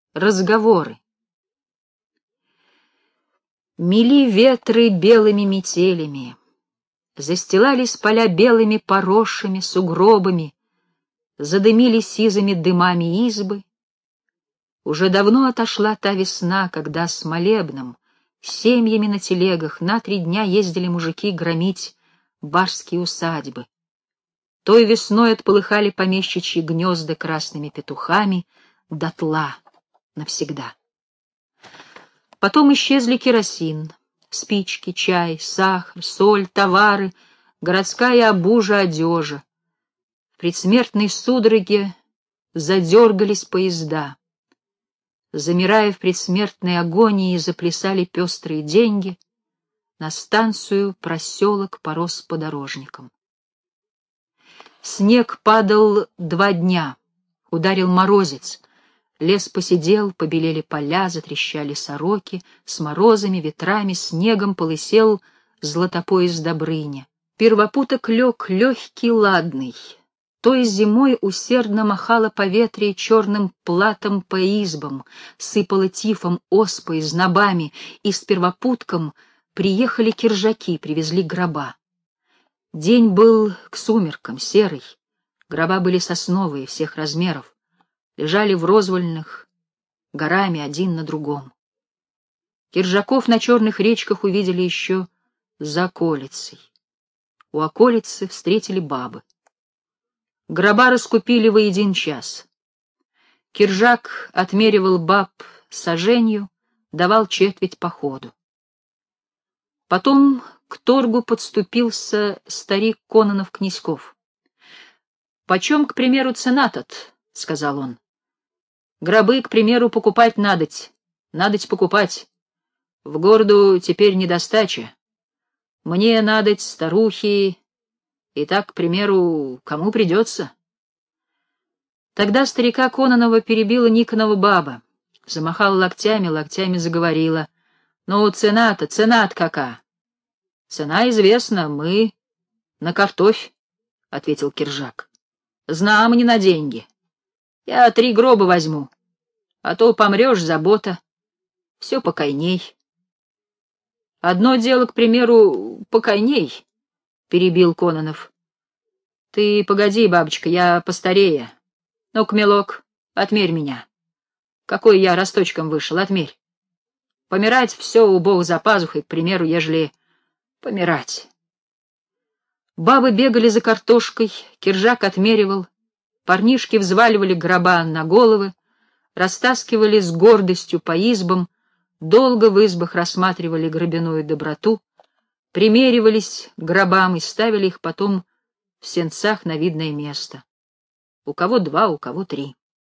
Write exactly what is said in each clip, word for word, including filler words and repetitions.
Разговоры. Мели ветры белыми метелями, застилались поля белыми порошами, сугробами, задымили сизыми дымами избы. Уже давно отошла та весна, когда с молебном, семьями на телегах на три дня ездили мужики громить барские усадьбы. Той весной отполыхали помещичьи гнезда красными петухами дотла навсегда. Потом исчезли керосин, спички, чай, сахар, соль, товары, городская обужа, одежа. В предсмертной судороге задергались поезда. Замирая в предсмертной агонии, заплясали пестрые деньги. На станцию проселок порос подорожником. Снег падал два дня, ударил морозец. Лес посидел, побелели поля, затрещали сороки, с морозами, ветрами, снегом полысел златопояс Добрыня. Первопуток лег легкий, ладный. Той зимой усердно махала по ветре черным платом по избам, сыпала тифом, оспой, знобами, и с первопутком приехали киржаки, привезли гроба. День был к сумеркам, серый, гроба были сосновые, всех размеров, лежали в розвольных, горами один на другом. Киржаков на черных речках увидели еще за околицей. У околицы встретили бабы. Гроба раскупили во един час. Киржак отмеривал баб саженью, давал четверть по ходу. Потом к торгу подступился старик Кононов-Князьков. — Почем, к примеру, цена тот? — сказал он. — Гробы, к примеру, покупать надоть, надоть покупать. В городу теперь недостача. Мне надоть старухи, и так, к примеру, кому придется. Тогда старика Кононова перебила Никонова баба, замахала локтями, локтями заговорила. — Ну, цена-то, цена-то кака? — Цена известна, мы на картофь, — ответил Киржак. — Знам, не на деньги. Я три гроба возьму, а то помрешь, забота. Все покойней. — Одно дело, к примеру, покойней, — перебил Кононов. — Ты погоди, бабочка, я постарее. Ну-ка, милок, отмерь меня. Какой я росточком вышел, отмерь. Помирать все у Бога за пазухой, к примеру, ежели помирать. Бабы бегали за картошкой, Киржак отмеривал, парнишки взваливали гроба на головы, растаскивали с гордостью по избам, долго в избах рассматривали гробяную доброту, примеривались к гробам и ставили их потом в сенцах на видное место. У кого два, у кого три.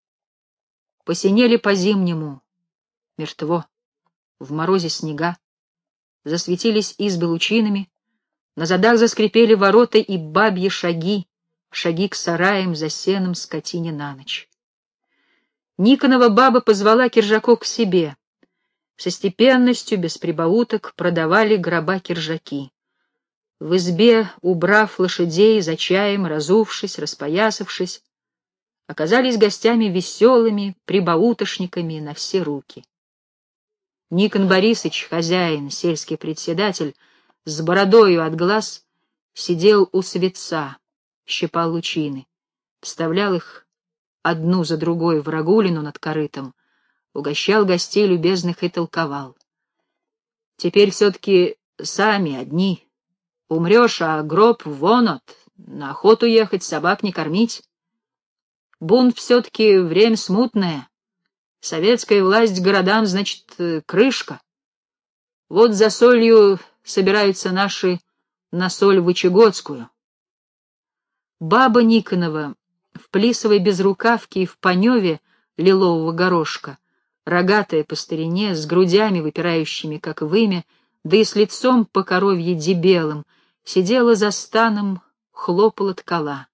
Посинели по-зимнему, мертво, в морозе снега, засветились избы лучинами, на задах заскрипели ворота и бабьи шаги, шаги к сараям за сеном скотине на ночь. Никонова баба позвала Киржаков к себе. Со степенностью, без прибауток, продавали гроба киржаки. В избе, убрав лошадей, за чаем, разувшись, распоясавшись, оказались гостями веселыми, прибаутошниками на все руки. Никон Борисыч, хозяин, сельский председатель, с бородою от глаз, сидел у светца, щипал лучины, вставлял их одну за другой в рагулину над корытом, угощал гостей любезных и толковал. Теперь все-таки сами одни. Умрешь, а гроб вон от, на охоту ехать, собак не кормить. Бунт все-таки время смутное. Советская власть городам, значит, крышка. Вот за солью собираются наши на соль вычегодскую. Баба Никонова в плисовой безрукавке и в паневе лилового горошка, рогатая по старине, с грудями, выпирающими, как вымя, да и с лицом по коровье дебелым, сидела за станом, хлопала ткала.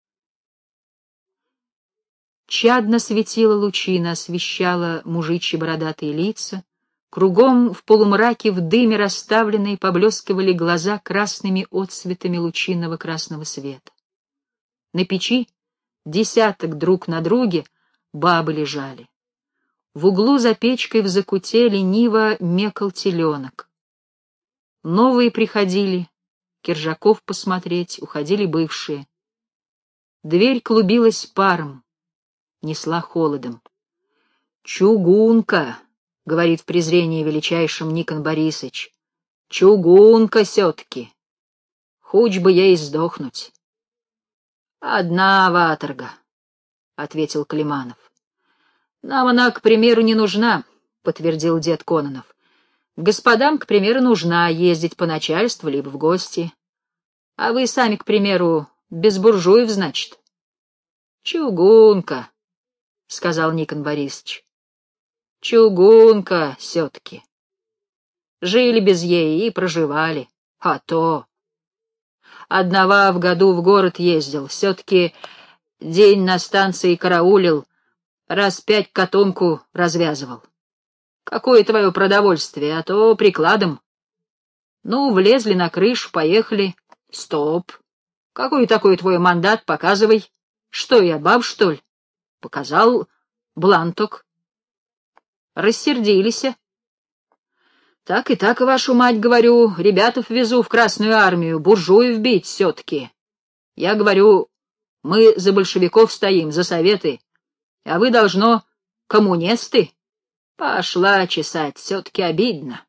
Чадно светила лучина, освещала мужичьи бородатые лица, кругом в полумраке в дыме расставленные поблескивали глаза красными отсветами лучинного красного света. На печи десяток друг на друге бабы лежали. В углу за печкой в закуте лениво мекал теленок. Новые приходили, Киржаков посмотреть, уходили бывшие. Дверь клубилась паром, несла холодом. «Чугунка!» — говорит в презрении величайшим Никон Борисыч. «Чугунка все-таки! Хуч бы ей сдохнуть!» «Одна ваторга», — ответил Климанов. «Нам она, к примеру, не нужна», — подтвердил дед Кононов. «Господам, к примеру, нужна ездить по начальству либо в гости. А вы сами, к примеру, без буржуев, значит?» «Чугунка», — сказал Никон Борисович. «Чугунка все-таки. Жили без ей и проживали. А то. Одного в году в город ездил, все-таки день на станции караулил, раз пять котомку развязывал. Какое твое продовольствие, а то прикладом. Ну, влезли на крышу, поехали. Стоп. Какой такой твой мандат, показывай. Что я, баб, что ли? Показал бланток. Рассердились. Так и так, вашу мать, говорю, ребятов везу в Красную армию, буржуев бить все-таки. Я говорю, мы за большевиков стоим, за советы, а вы, должно, коммунисты. Пошла чесать, все-таки обидно.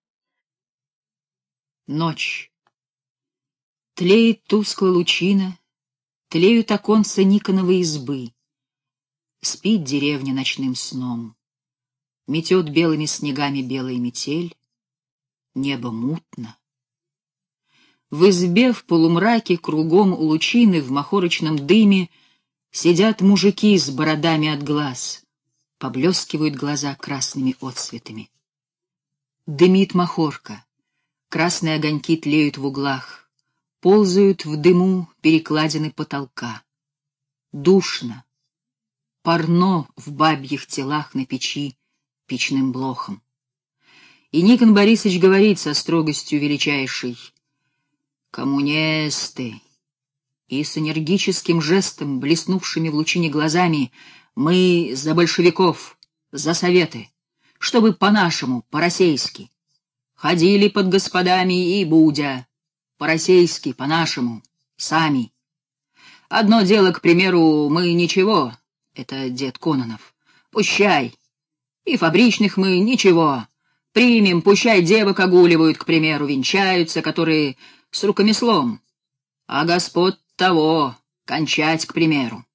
Ночь. Тлеет тускло лучина, тлеют оконца Никоновой избы. Спит деревня ночным сном. Метет белыми снегами белая метель. Небо мутно. В избе в полумраке кругом у лучины в махорочном дыме сидят мужики с бородами от глаз. Поблескивают глаза красными отцветами. Дымит махорка. Красные огоньки тлеют в углах. Ползают в дыму перекладины потолка. Душно. Парно в бабьих телах на печи печным блохом. И Никон Борисович говорит со строгостью величайшей: «Коммунисты!» И с энергическим жестом, блеснувшими в лучине глазами: «Мы за большевиков, за советы, чтобы по-нашему, по-российски. Ходили под господами и будя, по-российски, по-нашему, сами. Одно дело, к примеру, мы ничего, это дед Кононов, пущай, и фабричных мы ничего. Примем, пущай девок огуливают, к примеру, венчаются, которые с рукомеслом. А господ того кончать, к примеру.